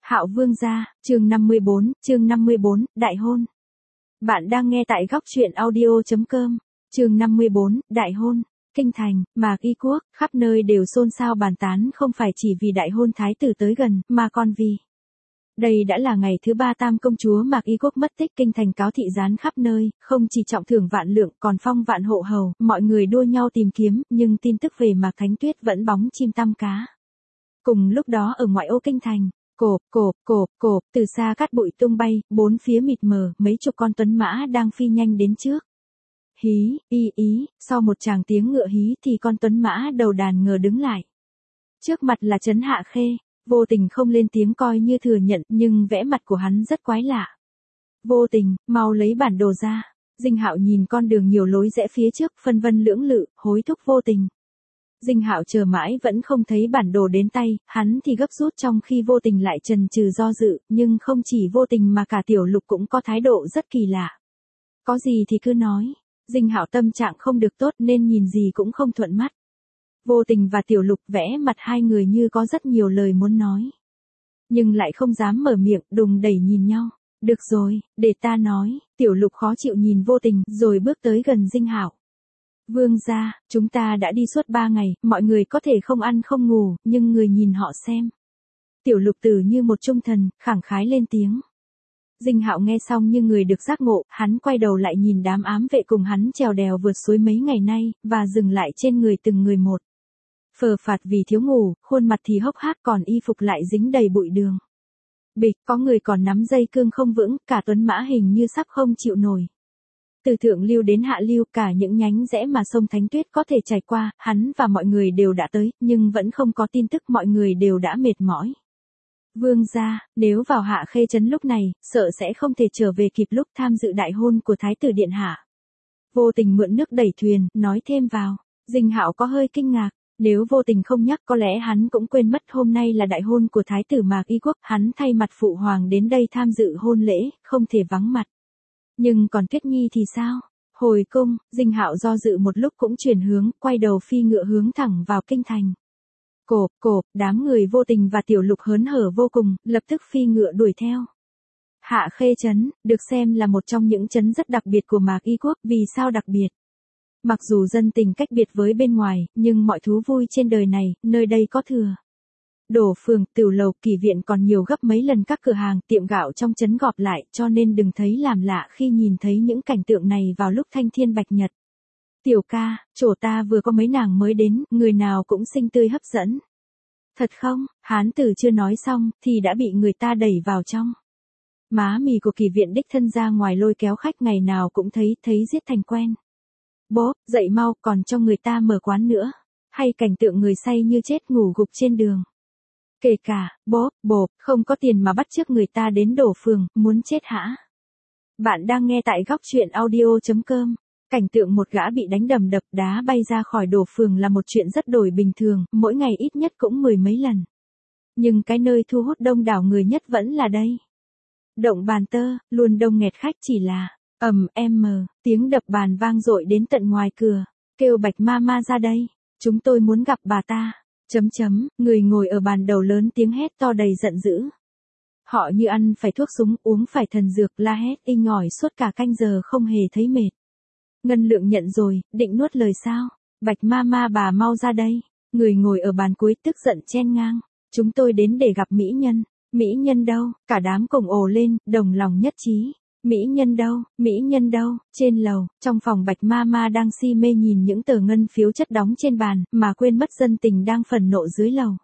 Hạo Vương gia, chương 54, đại hôn. Bạn đang nghe tại góc truyện audio.com. Chương 54, đại hôn. Kinh thành, Mạc Y Quốc, khắp nơi đều xôn xao bàn tán, không phải chỉ vì đại hôn thái tử tới gần, mà còn vì đây đã là ngày thứ 3 tam công chúa Mạc Y Quốc mất tích, kinh thành cáo thị gián khắp nơi, không chỉ trọng thưởng vạn lượng, còn phong vạn hộ hầu, mọi người đua nhau tìm kiếm, nhưng tin tức về Mạc Thánh Tuyết vẫn bóng chim tăm cá. Cùng lúc đó ở ngoại ô kinh thành, cộp, từ xa cát bụi tung bay, bốn phía mịt mờ, mấy chục con tuấn mã đang phi nhanh đến trước. Hí, sau một tràng tiếng ngựa hí thì con tuấn mã đầu đàn ngờ đứng lại. Trước mặt là Trấn Hạ Khê, Vô Tình không lên tiếng coi như thừa nhận, nhưng vẻ mặt của hắn rất quái lạ. Vô Tình, mau lấy bản đồ ra. Dinh Hạo nhìn con đường nhiều lối rẽ phía trước, phân vân lưỡng lự, hối thúc Vô Tình. Dinh Hạo chờ mãi vẫn không thấy bản đồ đến tay, hắn thì gấp rút, trong khi Vô Tình lại chần chừ do dự, nhưng không chỉ Vô Tình mà cả Tiểu Lục cũng có thái độ rất kỳ lạ. Có gì thì cứ nói. Dinh Hạo tâm trạng không được tốt nên nhìn gì cũng không thuận mắt. Vô Tình và Tiểu Lục vẽ mặt hai người như có rất nhiều lời muốn nói, nhưng lại không dám mở miệng, đùng đẩy nhìn nhau. Được rồi, để ta nói. Tiểu Lục khó chịu nhìn Vô Tình, rồi bước tới gần Dinh Hạo. Vương gia, chúng ta đã đi suốt 3 ngày, mọi người có thể không ăn không ngủ, nhưng người nhìn họ xem. Tiểu Lục tử như một trung thần, khẳng khái lên tiếng. Dinh Hạo nghe xong như người được giác ngộ, hắn quay đầu lại nhìn đám ám vệ cùng hắn trèo đèo vượt suối mấy ngày nay, và dừng lại trên người từng người một. Phờ phạt vì thiếu ngủ, khuôn mặt thì hốc hác, còn y phục lại dính đầy bụi đường. Bịch, có người còn nắm dây cương không vững, cả tuấn mã hình như sắp không chịu nổi. Từ thượng lưu đến hạ lưu, cả những nhánh rẽ mà sông Thánh Tuyết có thể trải qua, hắn và mọi người đều đã tới, nhưng vẫn không có tin tức, mọi người đều đã mệt mỏi. Vương gia, nếu vào Hạ Khê trấn lúc này, sợ sẽ không thể trở về kịp lúc tham dự đại hôn của Thái tử điện hạ. Vô Tình mượn nước đẩy thuyền, nói thêm vào. Dinh Hạo có hơi kinh ngạc, nếu Vô Tình không nhắc có lẽ hắn cũng quên mất hôm nay là đại hôn của Thái tử Mạc Y Quốc, hắn thay mặt phụ hoàng đến đây tham dự hôn lễ, không thể vắng mặt. Nhưng còn Tuyết Nhi thì sao? Hồi cung, Dinh Hạo do dự một lúc cũng chuyển hướng, quay đầu phi ngựa hướng thẳng vào kinh thành. Cộp, đám người Vô Tình và Tiểu Lục hớn hở vô cùng, lập tức phi ngựa đuổi theo. Hạ Khê trấn, được xem là một trong những trấn rất đặc biệt của Mạc Y Quốc, vì sao đặc biệt? Mặc dù dân tình cách biệt với bên ngoài, nhưng mọi thú vui trên đời này, nơi đây có thừa. Đổ phường, tiểu lầu, kỳ viện còn nhiều gấp mấy lần các cửa hàng, tiệm gạo trong trấn gọp lại, cho nên đừng thấy làm lạ khi nhìn thấy những cảnh tượng này vào lúc thanh thiên bạch nhật. Tiểu ca, chỗ ta vừa có mấy nàng mới đến, người nào cũng xinh tươi hấp dẫn. Thật không? Hán tử chưa nói xong, thì đã bị người ta đẩy vào trong. Má mì của kỳ viện đích thân ra ngoài lôi kéo khách, ngày nào cũng thấy giết thành quen. Bố, dậy mau, còn cho người ta mở quán nữa. Hay cảnh tượng người say như chết ngủ gục trên đường. Kể cả, bố, không có tiền mà bắt chước người ta đến đổ phường, muốn chết hả? Bạn đang nghe tại góc truyện audio.com. Cảnh tượng một gã bị đánh đầm đập đá bay ra khỏi đổ phường là một chuyện rất đổi bình thường, mỗi ngày ít nhất cũng 10 mấy lần. Nhưng cái nơi thu hút đông đảo người nhất vẫn là đây. Động Bàn Tơ, luôn đông nghẹt khách, chỉ là tiếng đập bàn vang dội đến tận ngoài cửa. Kêu Bạch Mama ra đây, chúng tôi muốn gặp bà ta. Người ngồi ở bàn đầu lớn tiếng hét to đầy giận dữ. Họ như ăn phải thuốc súng, uống phải thần dược, la hét inh ỏi suốt cả canh giờ không hề thấy mệt. Ngân Lượng nhận rồi, định nuốt lời sao? Bạch Mama bà mau ra đây. Người ngồi ở bàn cuối tức giận chen ngang. Chúng tôi đến để gặp mỹ nhân. Mỹ nhân đâu? Cả đám cùng ồ lên, đồng lòng nhất trí. Mỹ nhân đâu? Trên lầu, trong phòng Bạch Mama đang si mê nhìn những tờ ngân phiếu chất đóng trên bàn, mà quên mất dân tình đang phần nộ dưới lầu.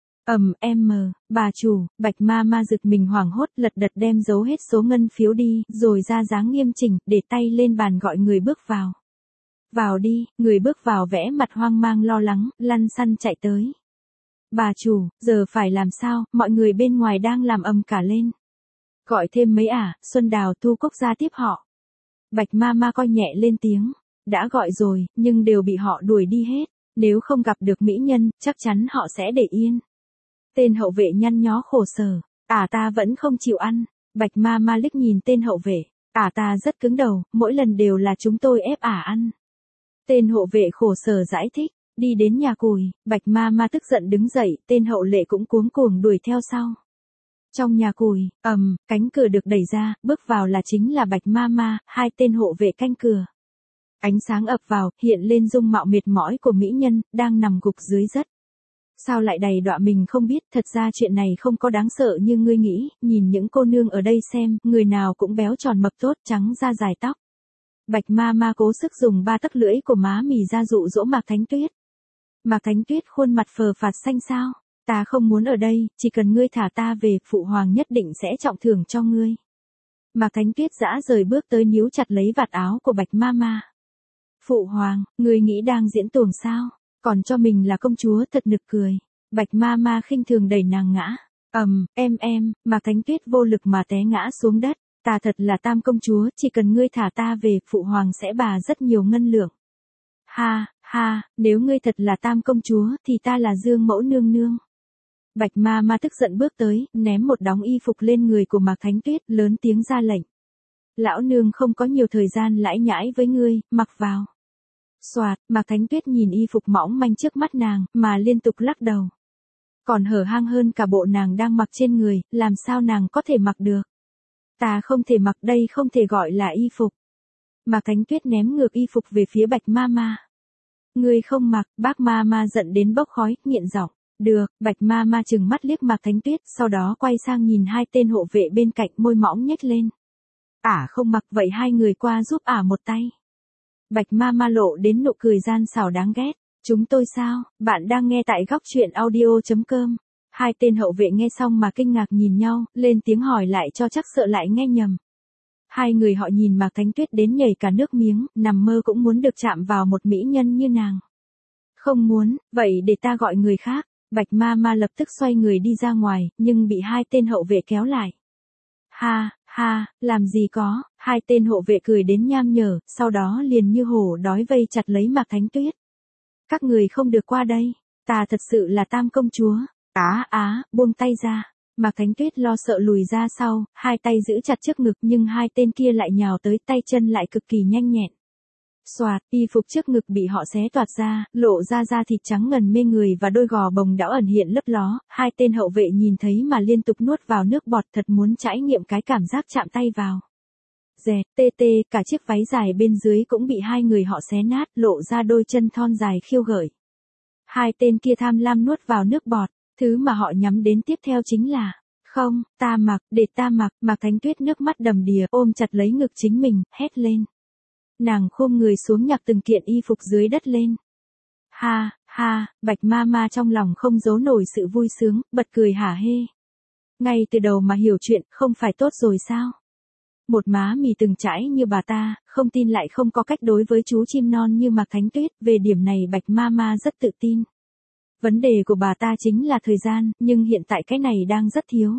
Bà chủ, Bạch Mama giật mình hoảng hốt, lật đật đem giấu hết số ngân phiếu đi, rồi ra dáng nghiêm chỉnh, để tay lên bàn gọi người bước vào. Vào đi, người bước vào vẽ mặt hoang mang lo lắng, lăn xăn chạy tới. Bà chủ, giờ phải làm sao, mọi người bên ngoài đang làm ầm cả lên. Gọi thêm mấy Xuân Đào, Thu Cúc ra tiếp họ. Bạch Mama coi nhẹ lên tiếng. Đã gọi rồi, nhưng đều bị họ đuổi đi hết. Nếu không gặp được mỹ nhân, chắc chắn họ sẽ để yên. Tên hậu vệ nhăn nhó khổ sở. Ta vẫn không chịu ăn. Bạch Mama liếc nhìn tên hậu vệ. Ta rất cứng đầu, mỗi lần đều là chúng tôi ép ăn. Tên hộ vệ khổ sở giải thích. Đi đến nhà cùi, Bạch Mama tức giận đứng dậy, tên hậu lệ cũng cuống cuồng đuổi theo sau. Trong nhà củi, cánh cửa được đẩy ra, bước vào là chính là Bạch Mama, hai tên hộ vệ canh cửa. Ánh sáng ập vào, hiện lên dung mạo mệt mỏi của mỹ nhân, đang nằm gục dưới đất. Sao lại đầy đọa mình không biết, thật ra chuyện này không có đáng sợ như ngươi nghĩ, nhìn những cô nương ở đây xem, người nào cũng béo tròn mập tốt, trắng da dài tóc. Bạch Mama cố sức dùng 3 tấc lưỡi của má mì ra dụ dỗ Mạc Thánh Tuyết. Mạc Thánh Tuyết khuôn mặt phờ phạt xanh xao, ta không muốn ở đây, chỉ cần ngươi thả ta về, phụ hoàng nhất định sẽ trọng thưởng cho ngươi. Mạc Thánh Tuyết dã rời bước tới níu chặt lấy vạt áo của Bạch Mama. Phụ hoàng, ngươi nghĩ đang diễn tuồng sao? Còn cho mình là công chúa, thật nực cười. Bạch Mama khinh thường đẩy nàng ngã. Mạc Thánh Tuyết vô lực mà té ngã xuống đất. Ta thật là tam công chúa, chỉ cần ngươi thả ta về, phụ hoàng sẽ bà rất nhiều ngân lượng. Ha, nếu ngươi thật là tam công chúa, thì ta là Dương mẫu nương nương. Bạch Mama tức giận bước tới, ném một đống y phục lên người của Mạc Thánh Tuyết, lớn tiếng ra lệnh. Lão nương không có nhiều thời gian lãi nhãi với ngươi, mặc vào. Soạt, Mạc Thánh Tuyết nhìn y phục mỏng manh trước mắt nàng, mà liên tục lắc đầu. Còn hở hang hơn cả bộ nàng đang mặc trên người, làm sao nàng có thể mặc được? Ta không thể mặc, đây không thể gọi là y phục. Mạc Thánh Tuyết ném ngược y phục về phía Bạch Mama. Ngươi không mặc, bác Mama giận đến bốc khói, nghiện giọng. Được, Bạch Mama trừng mắt liếc Mạc Thánh Tuyết, sau đó quay sang nhìn hai tên hộ vệ bên cạnh, môi mỏng nhếch lên. Không mặc, vậy hai người qua giúp một tay. Bạch Mama lộ đến nụ cười gian xảo đáng ghét. Chúng tôi sao? Bạn đang nghe tại góc truyện audio.com. Hai tên hậu vệ nghe xong mà kinh ngạc nhìn nhau, lên tiếng hỏi lại cho chắc sợ lại nghe nhầm. Hai người họ nhìn Mạc Thánh Tuyết đến nhảy cả nước miếng, nằm mơ cũng muốn được chạm vào một mỹ nhân như nàng. Không muốn, vậy để ta gọi người khác. Bạch Mama lập tức xoay người đi ra ngoài, nhưng bị hai tên hậu vệ kéo lại. Ha, làm gì có, hai tên hộ vệ cười đến nham nhở, sau đó liền như hổ đói vây chặt lấy Mạc Thánh Tuyết. Các người không được qua đây, ta thật sự là tam công chúa. Buông tay ra. Mạc Thánh Tuyết lo sợ lùi ra sau, hai tay giữ chặt trước ngực nhưng hai tên kia lại nhào tới, tay chân lại cực kỳ nhanh nhẹn. Soạt, y phục trước ngực bị họ xé toạc ra, lộ ra da thịt trắng ngần mê người và đôi gò bồng đã ẩn hiện lấp ló, hai tên hậu vệ nhìn thấy mà liên tục nuốt vào nước bọt, thật muốn trải nghiệm cái cảm giác chạm tay vào. Cả chiếc váy dài bên dưới cũng bị hai người họ xé nát, lộ ra đôi chân thon dài khiêu gợi. Hai tên kia tham lam nuốt vào nước bọt, thứ mà họ nhắm đến tiếp theo chính là, không, ta mặc, để ta mặc. Mạc Thánh Tuyết nước mắt đầm đìa, ôm chặt lấy ngực chính mình, hét lên. Nàng khom người xuống nhặt từng kiện y phục dưới đất lên. Ha, Bạch Mama trong lòng không giấu nổi sự vui sướng, bật cười hả hê. Ngay từ đầu mà hiểu chuyện, không phải tốt rồi sao? Một má mì từng trải như bà ta, không tin lại không có cách đối với chú chim non như Mạc Thánh Tuyết, về điểm này Bạch Mama rất tự tin. Vấn đề của bà ta chính là thời gian, nhưng hiện tại cái này đang rất thiếu.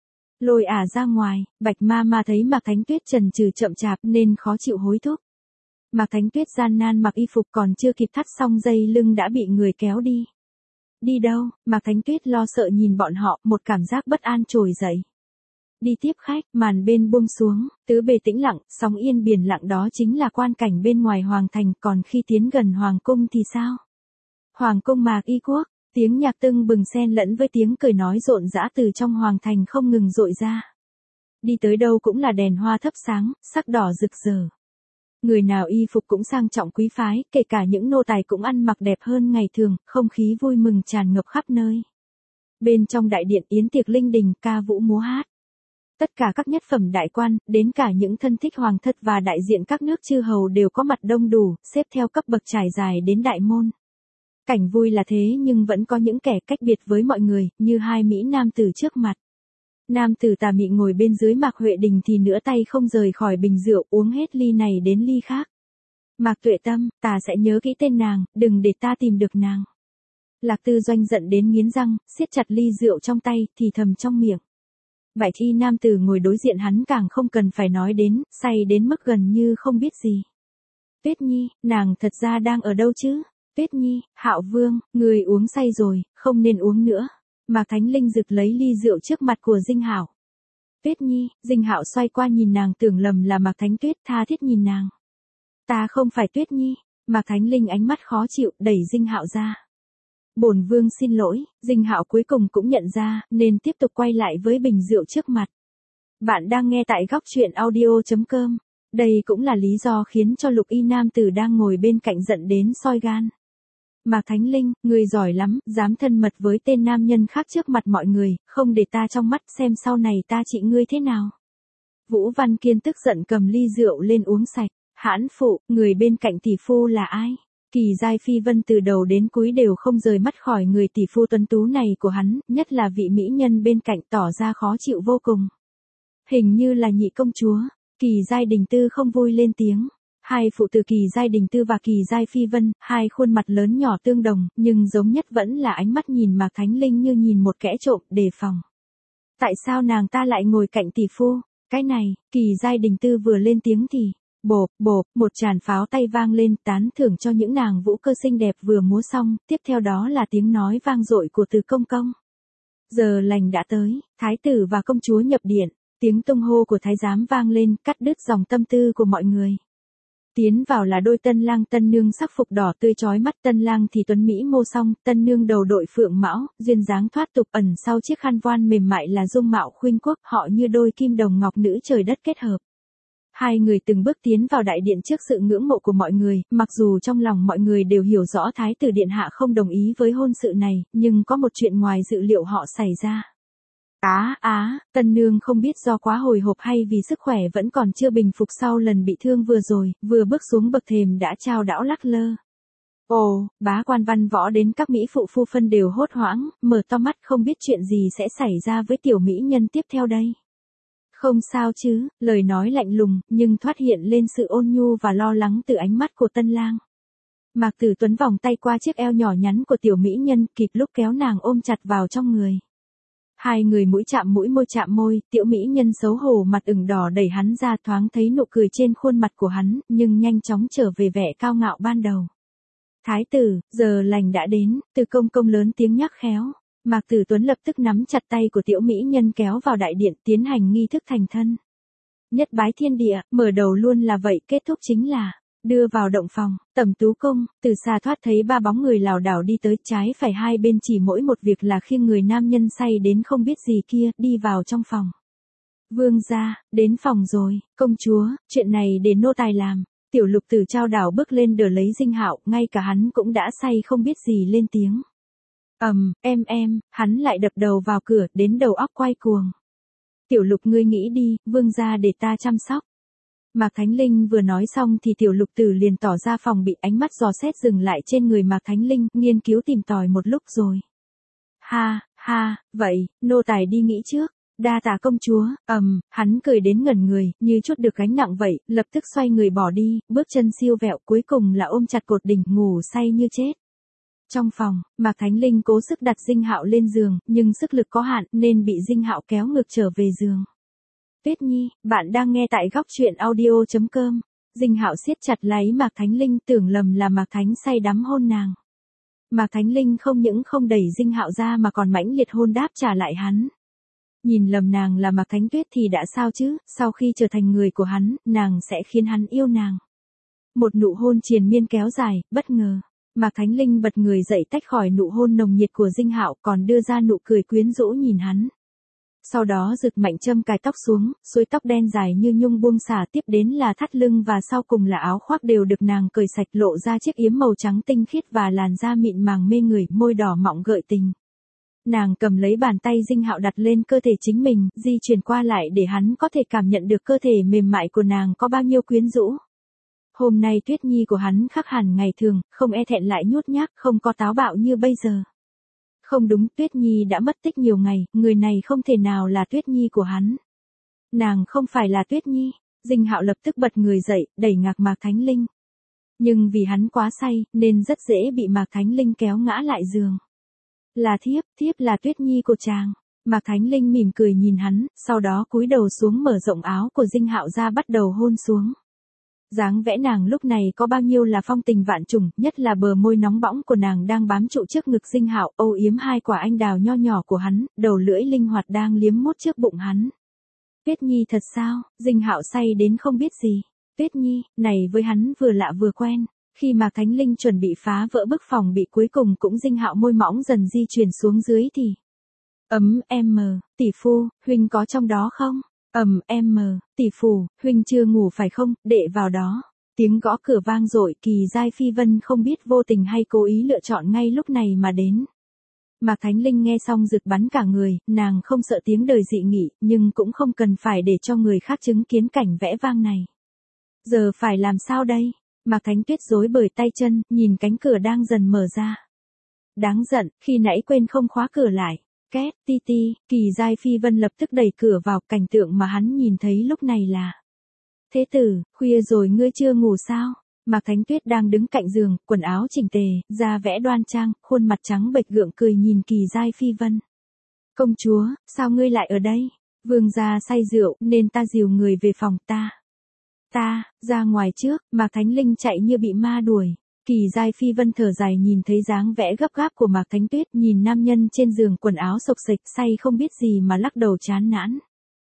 Lôi ra ngoài, Bạch Mama thấy Mạc Thánh Tuyết chần chừ chậm chạp nên khó chịu hối thúc. Mạc Thánh Tuyết gian nan mặc y phục còn chưa kịp thắt xong dây lưng đã bị người kéo đi. Đi đâu? Mạc Thánh Tuyết lo sợ nhìn bọn họ, một cảm giác bất an trồi dậy. Đi tiếp khách, màn bên buông xuống, tứ bề tĩnh lặng, sóng yên biển lặng, đó chính là quan cảnh bên ngoài hoàng thành, còn khi tiến gần hoàng cung thì sao? Hoàng cung Mạc Y Quốc, tiếng nhạc tưng bừng xen lẫn với tiếng cười nói rộn rã từ trong hoàng thành không ngừng dội ra. Đi tới đâu cũng là đèn hoa thắp sáng, sắc đỏ rực rỡ. Người nào y phục cũng sang trọng quý phái, kể cả những nô tài cũng ăn mặc đẹp hơn ngày thường, không khí vui mừng tràn ngập khắp nơi. Bên trong đại điện yến tiệc linh đình, ca vũ múa hát. Tất cả các nhất phẩm đại quan, đến cả những thân thích hoàng thất và đại diện các nước chư hầu đều có mặt đông đủ, xếp theo cấp bậc trải dài đến đại môn. Cảnh vui là thế nhưng vẫn có những kẻ cách biệt với mọi người, như hai mỹ nam tử trước mặt. Nam tử tà mị ngồi bên dưới Mạc Huệ Đình thì nửa tay không rời khỏi bình rượu, uống hết ly này đến ly khác. Mạc Tuệ Tâm, ta sẽ nhớ kỹ tên nàng, đừng để ta tìm được nàng. Lạc Tư Doanh giận đến nghiến răng, siết chặt ly rượu trong tay, thì thầm trong miệng. Bạch y nam tử ngồi đối diện hắn càng không cần phải nói đến, say đến mức gần như không biết gì. Tuyết Nhi, nàng thật ra đang ở đâu chứ? Tuyết Nhi, Hạo Vương, người uống say rồi, không nên uống nữa. Mạc Thánh Linh giựt lấy ly rượu trước mặt của Dinh Hạo. Tuyết Nhi, Dinh Hạo xoay qua nhìn nàng, tưởng lầm là Mạc Thánh Tuyết, tha thiết nhìn nàng. Ta không phải Tuyết Nhi. Mạc Thánh Linh ánh mắt khó chịu, đẩy Dinh Hạo ra. Bổn vương xin lỗi, Dinh Hạo cuối cùng cũng nhận ra, nên tiếp tục quay lại với bình rượu trước mặt. Bạn đang nghe tại góc chuyện audio.com. Đây cũng là lý do khiến cho Lục Y nam tử đang ngồi bên cạnh giận đến soi gan. Mạc Thánh Linh, ngươi giỏi lắm, dám thân mật với tên nam nhân khác trước mặt mọi người, không để ta trong mắt xem sau này ta trị ngươi thế nào. Vũ Văn Kiên tức giận cầm ly rượu lên uống sạch. Hãn phụ, người bên cạnh tỷ phu là ai? Kỳ Giai Phi Vân từ đầu đến cuối đều không rời mắt khỏi người tỷ phu tuấn tú này của hắn, nhất là vị mỹ nhân bên cạnh tỏ ra khó chịu vô cùng. Hình như là nhị công chúa. Kỳ Giai Đình Tư không vui lên tiếng. Hai phụ tử Kỳ Giai Đình Tư và Kỳ Giai Phi Vân, hai khuôn mặt lớn nhỏ tương đồng, nhưng giống nhất vẫn là ánh mắt nhìn Mạc Thánh Linh như nhìn một kẻ trộm, đề phòng. Tại sao nàng ta lại ngồi cạnh tỷ phu? Cái này, Kỳ Giai Đình Tư vừa lên tiếng thì, bộp, bộp, một tràng pháo tay vang lên tán thưởng cho những nàng vũ cơ xinh đẹp vừa múa xong, tiếp theo đó là tiếng nói vang dội của Từ Công Công. Giờ lành đã tới, thái tử và công chúa nhập điện, tiếng tung hô của thái giám vang lên, cắt đứt dòng tâm tư của mọi người. Tiến vào là đôi tân lang tân nương sắc phục đỏ tươi chói mắt, tân lang thì tuấn mỹ mô song, tân nương đầu đội phượng mão, duyên dáng thoát tục, ẩn sau chiếc khăn voan mềm mại là dung mạo khuynh quốc, họ như đôi kim đồng ngọc nữ trời đất kết hợp. Hai người từng bước tiến vào đại điện trước sự ngưỡng mộ của mọi người, mặc dù trong lòng mọi người đều hiểu rõ thái tử điện hạ không đồng ý với hôn sự này, nhưng có một chuyện ngoài dự liệu họ xảy ra. Tân nương không biết do quá hồi hộp hay vì sức khỏe vẫn còn chưa bình phục sau lần bị thương vừa rồi, vừa bước xuống bậc thềm đã chao đảo lắc lơ. Ồ, bá quan văn võ đến các mỹ phụ phu phân đều hốt hoảng, mở to mắt không biết chuyện gì sẽ xảy ra với tiểu mỹ nhân tiếp theo đây. Không sao chứ, lời nói lạnh lùng, nhưng thoát hiện lên sự ôn nhu và lo lắng từ ánh mắt của tân lang. Mạc Tử Tuấn vòng tay qua chiếc eo nhỏ nhắn của tiểu mỹ nhân, kịp lúc kéo nàng ôm chặt vào trong người. Hai người mũi chạm mũi môi chạm môi, tiểu mỹ nhân xấu hổ mặt ửng đỏ đẩy hắn ra, thoáng thấy nụ cười trên khuôn mặt của hắn, nhưng nhanh chóng trở về vẻ cao ngạo ban đầu. Thái tử, giờ lành đã đến, Từ Công Công lớn tiếng nhắc khéo. Mạc Tử Tuấn lập tức nắm chặt tay của tiểu mỹ nhân kéo vào đại điện tiến hành nghi thức thành thân. Nhất bái thiên địa, mở đầu luôn là vậy, kết thúc chính là đưa vào động phòng, Tẩm Tú Cung, từ xa thoát thấy ba bóng người lảo đảo đi tới, trái phải hai bên chỉ mỗi một việc là khiêng người nam nhân say đến không biết gì kia, đi vào trong phòng. Vương gia, đến phòng rồi, công chúa, chuyện này để nô tài làm. Tiểu Lục Tử trao đảo bước lên đỡ lấy Dinh Hạo, ngay cả hắn cũng đã say không biết gì lên tiếng. Hắn lại đập đầu vào cửa, đến đầu óc quay cuồng. Tiểu Lục ngươi nghĩ đi, vương gia để ta chăm sóc. Mạc Thánh Linh vừa nói xong thì Tiểu Lục Tử liền tỏ ra phòng bị, ánh mắt dò xét dừng lại trên người Mạc Thánh Linh, nghiên cứu tìm tòi một lúc rồi. Vậy, nô tài đi nghĩ trước, đa tạ công chúa, hắn cười đến ngẩn người, như chút được gánh nặng vậy, lập tức xoay người bỏ đi, bước chân siêu vẹo cuối cùng là ôm chặt cột đỉnh ngủ say như chết. Trong phòng, Mạc Thánh Linh cố sức đặt Dinh Hạo lên giường, nhưng sức lực có hạn nên bị Dinh Hạo kéo ngược trở về giường. Tuyết Nhi, bạn đang nghe tại góc chuyện audio.com. Dinh Hạo siết chặt lấy Mạc Thánh Linh, tưởng lầm là Mạc Thánh say đắm hôn nàng. Mạc Thánh Linh không những không đẩy Dinh Hạo ra mà còn mãnh liệt hôn đáp trả lại hắn. Nhìn lầm nàng là Mạc Thánh Tuyết thì đã sao chứ, sau khi trở thành người của hắn, nàng sẽ khiến hắn yêu nàng. Một nụ hôn triền miên kéo dài, bất ngờ. Mạc Thánh Linh bật người dậy tách khỏi nụ hôn nồng nhiệt của Dinh Hạo, còn đưa ra nụ cười quyến rũ nhìn hắn. Sau đó giật mạnh châm cài tóc xuống, xuôi tóc đen dài như nhung buông xả, tiếp đến là thắt lưng và sau cùng là áo khoác đều được nàng cởi sạch, lộ ra chiếc yếm màu trắng tinh khiết và làn da mịn màng mê người, môi đỏ mọng gợi tình. Nàng cầm lấy bàn tay Dinh Hạo đặt lên cơ thể chính mình, di chuyển qua lại để hắn có thể cảm nhận được cơ thể mềm mại của nàng có bao nhiêu quyến rũ. Hôm nay Tuyết Nhi của hắn khác hẳn ngày thường, không e thẹn lại nhút nhát, không có táo bạo như bây giờ. Không đúng, Tuyết Nhi đã mất tích nhiều ngày, người này không thể nào là Tuyết Nhi của hắn. Nàng không phải là Tuyết Nhi. Dinh Hạo lập tức bật người dậy, đẩy ngạc Mạc Thánh Linh. Nhưng vì hắn quá say, nên rất dễ bị Mạc Thánh Linh kéo ngã lại giường. Là thiếp là Tuyết Nhi của chàng. Mạc Thánh Linh mỉm cười nhìn hắn, sau đó cúi đầu xuống mở rộng áo của Dinh Hạo ra bắt đầu hôn xuống. Dáng vẽ nàng lúc này có bao nhiêu là phong tình vạn trùng, nhất là bờ môi nóng bỏng của nàng đang bám trụ trước ngực Dinh Hạo, âu yếm hai quả anh đào nho nhỏ của hắn, đầu lưỡi linh hoạt đang liếm mút trước bụng hắn. Tuyết Nhi thật sao? Dinh Hạo say đến không biết gì. Tuyết Nhi, này với hắn vừa lạ vừa quen. Khi Mạc Thánh Linh chuẩn bị phá vỡ bức phòng bị cuối cùng cũng Dinh Hạo môi mỏng dần di chuyển xuống dưới thì. Tỷ phu, huynh có trong đó không? Tỷ phu, huynh chưa ngủ phải không, đệ vào đó. Tiếng gõ cửa vang dội, Kỳ Giai Phi Vân không biết vô tình hay cố ý lựa chọn ngay lúc này mà đến. Mạc Thánh Linh nghe xong rực bắn cả người, nàng không sợ tiếng đời dị nghị, nhưng cũng không cần phải để cho người khác chứng kiến cảnh vẽ vang này. Giờ phải làm sao đây? Mạc Thánh Tuyết rối bời tay chân, nhìn cánh cửa đang dần mở ra. Đáng giận, khi nãy quên không khóa cửa lại. Két, ti ti, Kỳ Giai Phi Vân lập tức đẩy cửa vào, cảnh tượng mà hắn nhìn thấy lúc này là. Thế tử, khuya rồi ngươi chưa ngủ sao? Mạc Thánh Tuyết đang đứng cạnh giường, quần áo chỉnh tề, da vẽ đoan trang, khuôn mặt trắng bệch gượng cười nhìn Kỳ Giai Phi Vân. Công chúa, sao ngươi lại ở đây? Vương gia say rượu, nên ta dìu người về phòng ta. Ta, ra ngoài trước, Mạc Thánh Linh chạy như bị ma đuổi. Kỳ Giai Phi Vân thở dài nhìn thấy dáng vẽ gấp gáp của Mạc Thánh Tuyết, nhìn nam nhân trên giường quần áo xộc xệch, say không biết gì mà lắc đầu chán nản.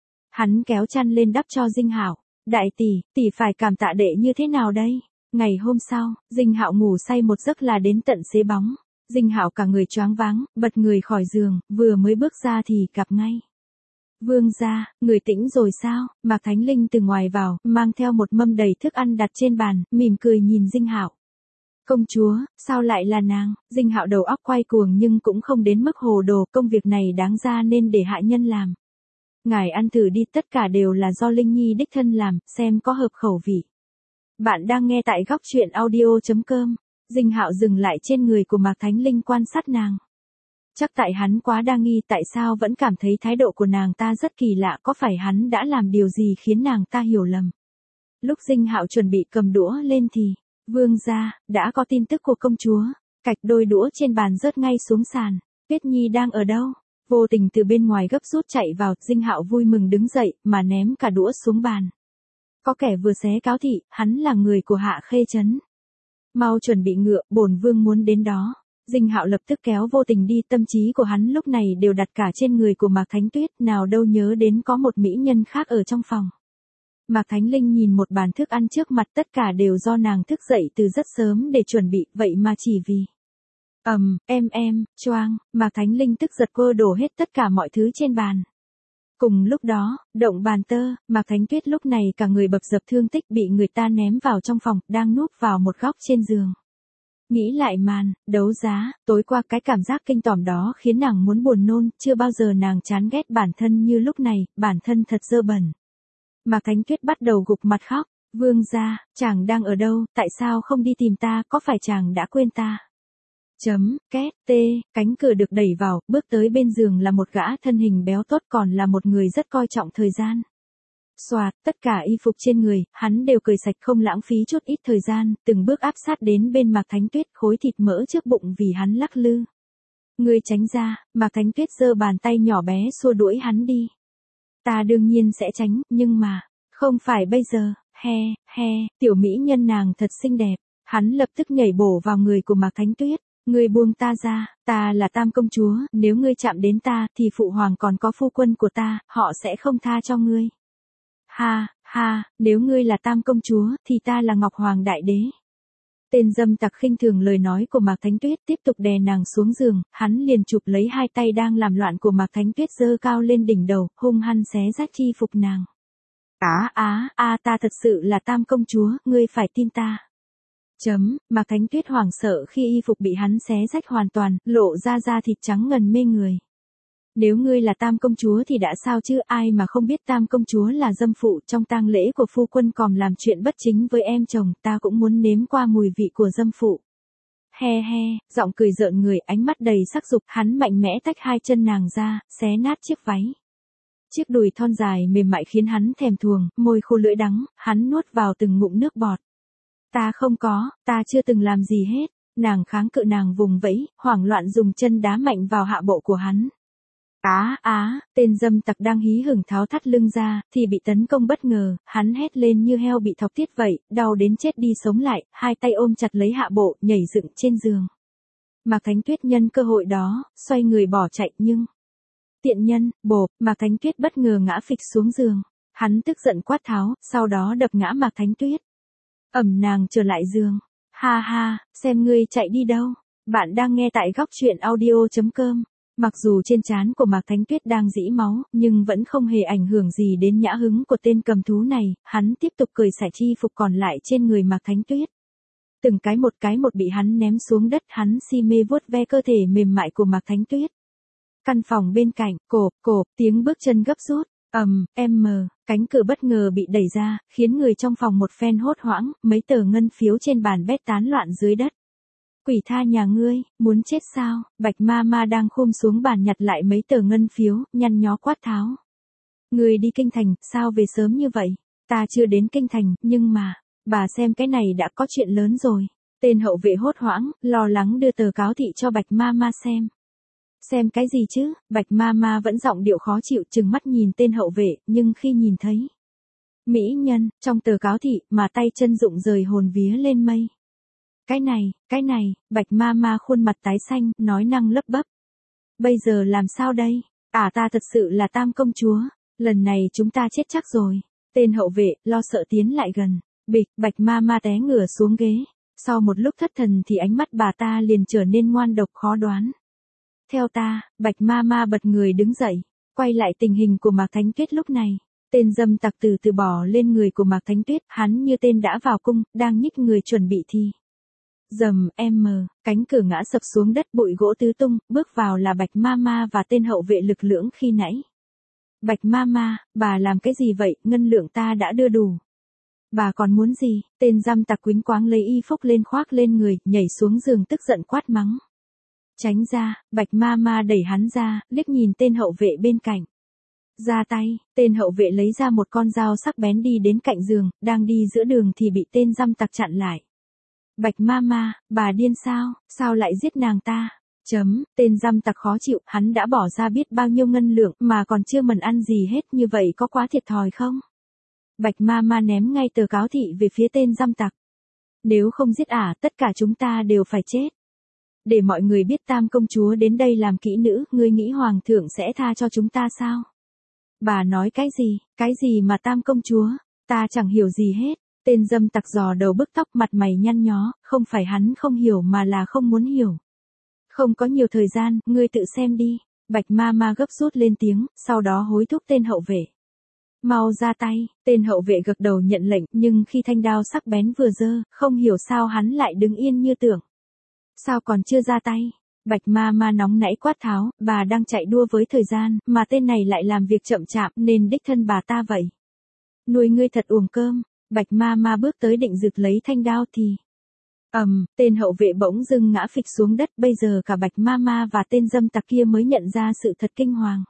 Hắn kéo chăn lên đắp cho Dinh Hạo. Đại tỷ phải cảm tạ đệ như thế nào đây? Ngày hôm sau, Dinh Hạo ngủ say một giấc là đến tận xế bóng. Dinh Hạo cả người choáng váng, bật người khỏi giường, vừa mới bước ra thì gặp ngay. Vương gia, người tỉnh rồi sao? Mạc Thánh Linh từ ngoài vào, mang theo một mâm đầy thức ăn đặt trên bàn, mỉm cười nhìn Dinh Hạo. Công chúa, sao lại là nàng? Dinh Hạo đầu óc quay cuồng nhưng cũng không đến mức hồ đồ, công việc này đáng ra nên để hạ nhân làm. Ngài ăn thử đi, tất cả đều là do Linh Nhi đích thân làm, xem có hợp khẩu vị. Bạn đang nghe tại góc truyện audio.com. Dinh Hạo dừng lại trên người của Mạc Thánh Linh quan sát nàng. Chắc tại hắn quá đa nghi, tại sao vẫn cảm thấy thái độ của nàng ta rất kỳ lạ, có phải hắn đã làm điều gì khiến nàng ta hiểu lầm. Lúc Dinh Hạo chuẩn bị cầm đũa lên thì, vương gia, đã có tin tức của công chúa. Cạch đôi đũa trên bàn rớt ngay xuống sàn. Tuyết Nhi đang ở đâu? Vô tình từ bên ngoài gấp rút chạy vào, Dinh Hạo vui mừng đứng dậy, mà ném cả đũa xuống bàn. Có kẻ vừa xé cáo thị, hắn là người của Hạ Khê Trấn. Mau chuẩn bị ngựa, bổn vương muốn đến đó. Dinh Hạo lập tức kéo Vô Tình đi, tâm trí của hắn lúc này đều đặt cả trên người của Mạc Thánh Tuyết, nào đâu nhớ đến có một mỹ nhân khác ở trong phòng. Mạc Thánh Linh nhìn một bàn thức ăn trước mặt, tất cả đều do nàng thức dậy từ rất sớm để chuẩn bị, vậy mà chỉ vì. Choang, Mạc Thánh Linh tức giật quơ đổ hết tất cả mọi thứ trên bàn. Cùng lúc đó, động bàn tơ, Mạc Thánh Tuyết lúc này cả người bập dập thương tích, bị người ta ném vào trong phòng, đang núp vào một góc trên giường. Nghĩ lại màn, đấu giá, tối qua cái cảm giác kinh tởm đó khiến nàng muốn buồn nôn, chưa bao giờ nàng chán ghét bản thân như lúc này, bản thân thật dơ bẩn. Mạc Thánh Tuyết bắt đầu gục mặt khóc, vương gia, chàng đang ở đâu, tại sao không đi tìm ta, có phải chàng đã quên ta? Cánh cửa được đẩy vào, bước tới bên giường là một gã thân hình béo tốt, còn là một người rất coi trọng thời gian. Soạt, tất cả y phục trên người, hắn đều cởi sạch không lãng phí chút ít thời gian, từng bước áp sát đến bên Mạc Thánh Tuyết, khối thịt mỡ trước bụng vì hắn lắc lư. Ngươi tránh ra, Mạc Thánh Tuyết giơ bàn tay nhỏ bé xua đuổi hắn đi. Ta đương nhiên sẽ tránh, nhưng mà, không phải bây giờ, tiểu mỹ nhân nàng thật xinh đẹp. Hắn lập tức nhảy bổ vào người của Mạc Thánh Tuyết. Ngươi buông ta ra, ta là Tam công chúa, nếu ngươi chạm đến ta, thì phụ hoàng còn có phu quân của ta, họ sẽ không tha cho ngươi. Nếu ngươi là Tam công chúa, thì ta là Ngọc Hoàng Đại Đế. Tên dâm tặc khinh thường lời nói của Mạc Thánh Tuyết, tiếp tục đè nàng xuống giường, hắn liền chụp lấy hai tay đang làm loạn của Mạc Thánh Tuyết giơ cao lên đỉnh đầu, hung hăng xé rách y phục nàng. Ta thật sự là Tam công chúa, ngươi phải tin ta. Mạc Thánh Tuyết hoảng sợ khi y phục bị hắn xé rách hoàn toàn, lộ ra da thịt trắng ngần mê người. Nếu ngươi là Tam công chúa thì đã sao chứ, ai mà không biết Tam công chúa là dâm phụ, trong tang lễ của phu quân còn làm chuyện bất chính với em chồng, ta cũng muốn nếm qua mùi vị của dâm phụ. Giọng cười rợn người, ánh mắt đầy sắc dục, hắn mạnh mẽ tách hai chân nàng ra, xé nát chiếc váy. Chiếc đùi thon dài mềm mại khiến hắn thèm thuồng, môi khô lưỡi đắng, hắn nuốt vào từng ngụm nước bọt. Ta chưa từng làm gì hết. Nàng kháng cự, nàng vùng vẫy, hoảng loạn dùng chân đá mạnh vào hạ bộ của hắn. Tên dâm tặc đang hí hửng tháo thắt lưng ra, thì bị tấn công bất ngờ, hắn hét lên như heo bị thọc tiết vậy, đau đến chết đi sống lại, hai tay ôm chặt lấy hạ bộ, nhảy dựng trên giường. Mạc Thánh Tuyết nhân cơ hội đó, xoay người bỏ chạy nhưng... Tiện nhân, bộp, Mạc Thánh Tuyết bất ngờ ngã phịch xuống giường. Hắn tức giận quát tháo, sau đó đập ngã Mạc Thánh Tuyết. Nàng trở lại giường. Ha ha, xem ngươi chạy đi đâu. Bạn đang nghe tại góc chuyện audio.com. Mặc dù trên trán của Mạc Thánh Tuyết đang rỉ máu, nhưng vẫn không hề ảnh hưởng gì đến nhã hứng của tên cầm thú này, hắn tiếp tục cởi sải chi phục còn lại trên người Mạc Thánh Tuyết. Từng cái một bị hắn ném xuống đất, hắn si mê vuốt ve cơ thể mềm mại của Mạc Thánh Tuyết. Căn phòng bên cạnh, cộp, tiếng bước chân gấp rút, cánh cửa bất ngờ bị đẩy ra, khiến người trong phòng một phen hốt hoảng, mấy tờ ngân phiếu trên bàn bét tán loạn dưới đất. Quỷ tha nhà ngươi, muốn chết sao? Bạch ma ma đang khum xuống bàn nhặt lại mấy tờ ngân phiếu, nhăn nhó quát tháo. Ngươi đi kinh thành, sao về sớm như vậy? Ta chưa đến kinh thành, nhưng mà, bà xem cái này đã có chuyện lớn rồi. Tên hậu vệ hốt hoảng, lo lắng đưa tờ cáo thị cho Bạch ma ma xem. Xem cái gì chứ? Bạch ma ma vẫn giọng điệu khó chịu, trừng mắt nhìn tên hậu vệ, nhưng khi nhìn thấy mỹ nhân trong tờ cáo thị mà tay chân rụng rời hồn vía lên mây. Cái này, Bạch ma ma khuôn mặt tái xanh, nói năng lấp bấp. Bây giờ làm sao đây? Ta thật sự là Tam công chúa, lần này chúng ta chết chắc rồi. Tên hậu vệ, lo sợ tiến lại gần. Bịch, Bạch ma ma té ngửa xuống ghế. Sau một lúc thất thần thì ánh mắt bà ta liền trở nên ngoan độc khó đoán. Theo ta, Bạch ma ma bật người đứng dậy, quay lại tình hình của Mạc Thánh Tuyết lúc này. Tên dâm tặc từ từ bỏ lên người của Mạc Thánh Tuyết, hắn như tên đã vào cung, đang nhích người chuẩn bị thì. Cánh cửa ngã sập xuống đất, bụi gỗ tứ tung, bước vào là Bạch ma ma và tên hậu vệ lực lưỡng khi nãy. Bạch ma ma, bà làm cái gì vậy, ngân lượng ta đã đưa đủ. Bà còn muốn gì? Tên dâm tặc quýnh quáng lấy y phúc lên khoác lên người, nhảy xuống giường tức giận quát mắng. Tránh ra, Bạch ma ma đẩy hắn ra, liếc nhìn tên hậu vệ bên cạnh. Ra tay, tên hậu vệ lấy ra một con dao sắc bén đi đến cạnh giường, đang đi giữa đường thì bị tên dâm tặc chặn lại. Bạch ma ma, bà điên sao lại giết nàng ta? Tên dâm tặc khó chịu, hắn đã bỏ ra biết bao nhiêu ngân lượng mà còn chưa mần ăn gì hết, như vậy có quá thiệt thòi không? Bạch ma ma ném ngay tờ cáo thị về phía tên dâm tặc. Nếu không giết tất cả chúng ta đều phải chết. Để mọi người biết Tam công chúa đến đây làm kỹ nữ, ngươi nghĩ hoàng thượng sẽ tha cho chúng ta sao? Bà nói cái gì mà Tam công chúa, ta chẳng hiểu gì hết. Tên dâm tặc giò đầu bức tóc, mặt mày nhăn nhó, không phải hắn không hiểu mà là không muốn hiểu. Không có nhiều thời gian, ngươi tự xem đi. Bạch ma ma gấp rút lên tiếng, sau đó hối thúc tên hậu vệ. Mau ra tay, tên hậu vệ gật đầu nhận lệnh, nhưng khi thanh đao sắc bén vừa giơ, không hiểu sao hắn lại đứng yên như tưởng. Sao còn chưa ra tay? Bạch ma ma nóng nảy quát tháo, bà đang chạy đua với thời gian, mà tên này lại làm việc chậm chạp nên đích thân bà ta vậy. Nuôi ngươi thật uổng cơm. Bạch ma ma bước tới định giật lấy thanh đao thì. Tên hậu vệ bỗng dưng ngã phịch xuống đất, bây giờ cả Bạch ma ma và tên dâm tặc kia mới nhận ra sự thật kinh hoàng.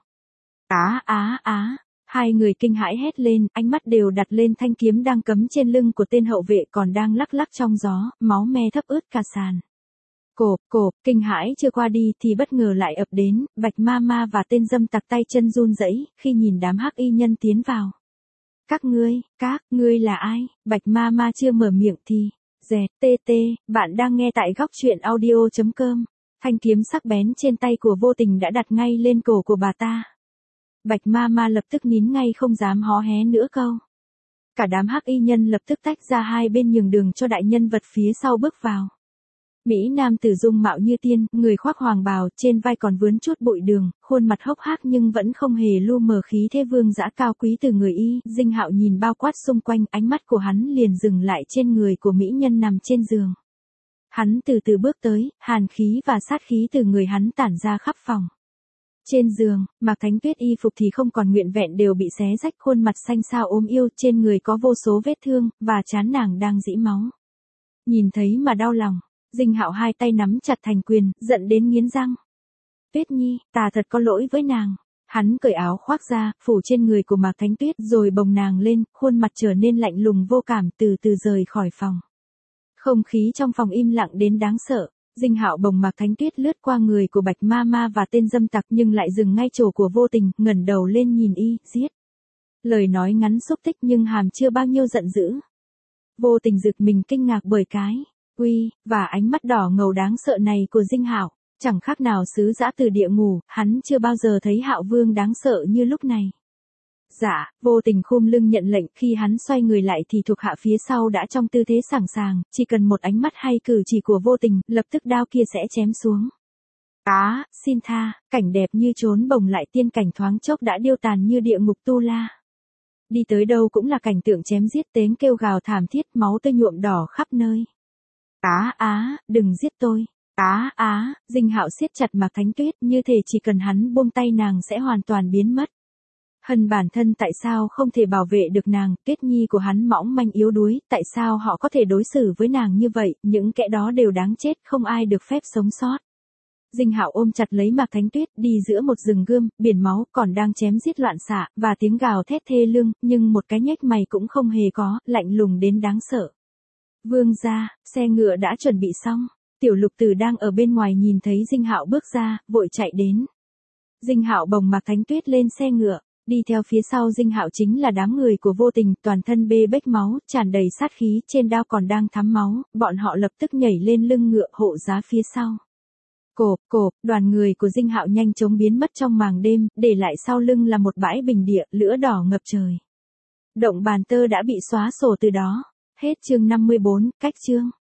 Hai người kinh hãi hét lên, ánh mắt đều đặt lên thanh kiếm đang cắm trên lưng của tên hậu vệ còn đang lắc lắc trong gió, máu me thấm ướt cả sàn. Cộp, kinh hãi chưa qua đi thì bất ngờ lại ập đến, Bạch ma ma và tên dâm tặc tay chân run rẩy khi nhìn đám hắc y nhân tiến vào. Các ngươi là ai? Bạch ma ma chưa mở miệng thì. Bạn đang nghe tại góc chuyện audio.com. Thanh kiếm sắc bén trên tay của Vô Tình đã đặt ngay lên cổ của bà ta. Bạch ma ma lập tức nín ngay, không dám hó hé nữa câu. Cả đám hắc y nhân lập tức tách ra hai bên, nhường đường cho đại nhân vật phía sau bước vào. Mỹ nam tử dung mạo như tiên, người khoác hoàng bào, trên vai còn vướn chút bụi đường, khuôn mặt hốc hác nhưng vẫn không hề lu mờ khí thế vương dã cao quý từ người y. Dinh Hạo nhìn bao quát xung quanh, ánh mắt của hắn liền dừng lại trên người của mỹ nhân nằm trên giường. Hắn từ từ bước tới, hàn khí và sát khí từ người hắn tản ra khắp phòng. Trên giường, Mạc Thánh Tuyết y phục thì không còn nguyên vẹn, đều bị xé rách, khuôn mặt xanh xao ốm yếu, trên người có vô số vết thương, và trán nàng đang rỉ máu. Nhìn thấy mà đau lòng. Dinh Hạo hai tay nắm chặt thành quyền, giận đến nghiến răng. Tuyết Nhi, ta thật có lỗi với nàng. Hắn cởi áo khoác ra, phủ trên người của Mạc Thánh Tuyết rồi bồng nàng lên, khuôn mặt trở nên lạnh lùng vô cảm, từ từ rời khỏi phòng. Không khí trong phòng im lặng đến đáng sợ. Dinh Hạo bồng Mạc Thánh Tuyết lướt qua người của Bạch ma ma và tên dâm tặc, nhưng lại dừng ngay chỗ của Vô Tình, ngẩng đầu lên nhìn y, giết. Lời nói ngắn xúc tích nhưng hàm chưa bao nhiêu giận dữ. Vô Tình giật mình kinh ngạc bởi cái và ánh mắt đỏ ngầu đáng sợ này của Dinh Hạo, chẳng khác nào sứ dã từ địa ngục, hắn chưa bao giờ thấy Hạo Vương đáng sợ như lúc này. Dạ, Vô Tình khum lưng nhận lệnh, khi hắn xoay người lại thì thuộc hạ phía sau đã trong tư thế sẵn sàng, chỉ cần một ánh mắt hay cử chỉ của Vô Tình, lập tức đao kia sẽ chém xuống. Xin tha, cảnh đẹp như trốn bồng lại tiên cảnh thoáng chốc đã điêu tàn như địa ngục tu la. Đi tới đâu cũng là cảnh tượng chém giết, tiếng kêu gào thảm thiết, máu tươi nhuộm đỏ khắp nơi. Đừng giết tôi. Dinh Hạo siết chặt Mạc Thánh Tuyết, như thể chỉ cần hắn buông tay nàng sẽ hoàn toàn biến mất. Hân bản thân tại sao không thể bảo vệ được nàng, Tuyết Nhi của hắn mỏng manh yếu đuối, tại sao họ có thể đối xử với nàng như vậy, những kẻ đó đều đáng chết, không ai được phép sống sót. Dinh Hạo ôm chặt lấy Mạc Thánh Tuyết, đi giữa một rừng gươm, biển máu, còn đang chém giết loạn xạ, và tiếng gào thét thê lương, nhưng một cái nhếch mày cũng không hề có, lạnh lùng đến đáng sợ. Vương gia, xe ngựa đã chuẩn bị xong. Tiểu Lục Tử đang ở bên ngoài nhìn thấy Dinh Hạo bước ra, vội chạy đến. Dinh Hạo bồng Mạc Thánh Tuyết lên xe ngựa, đi theo phía sau Dinh Hạo chính là đám người của Vô Tình, toàn thân bê bết máu, tràn đầy sát khí, trên đao còn đang thắm máu, bọn họ lập tức nhảy lên lưng ngựa hộ giá phía sau. Cộp, đoàn người của Dinh Hạo nhanh chóng biến mất trong màng đêm, để lại sau lưng là một bãi bình địa, lửa đỏ ngập trời. Động Bàn Tơ đã bị xóa sổ từ đó. Hết chương 54, cách chương.